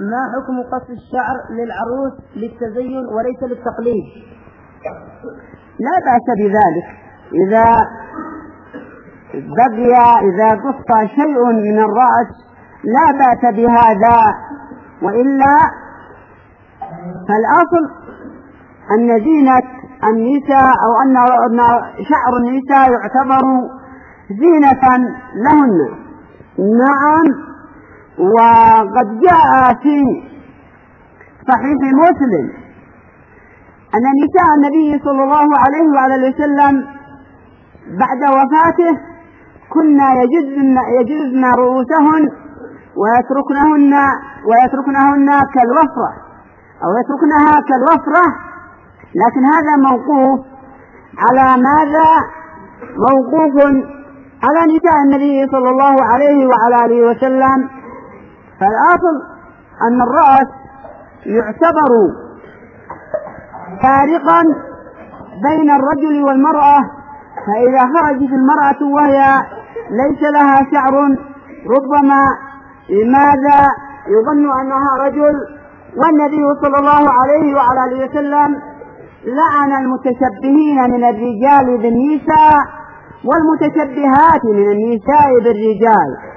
ما حكم قص الشعر للعروس للتزين وليس للتقليد؟ لا بأس بذلك إذا قص شيء من الرأس لا بأس بهذا، وإلا فالأصل أن زينة النساء أو أن شعر النساء يعتبر زينة لهن. نعم، وقد جاء في صحيح مسلم أن نساء النبي صلى الله عليه وعلى وسلم بعد وفاته كنا يجزن رؤوسهن ويتركنهن كالوفرة أو يتركنها كالوفرة، لكن هذا موقوف على ماذا؟ موقوف على نساء النبي صلى الله عليه وعلى آله وسلم. فالأصل أن الرأس يعتبر فارقا بين الرجل والمرأة، فإذا خرجت المرأة وهي ليس لها شعر ربما لماذا يظن أنها رجل، والنبي صلى الله عليه وعلى آله وسلم لعن المتشبهين من الرجال بالنساء والمتشبهات من النساء بالرجال.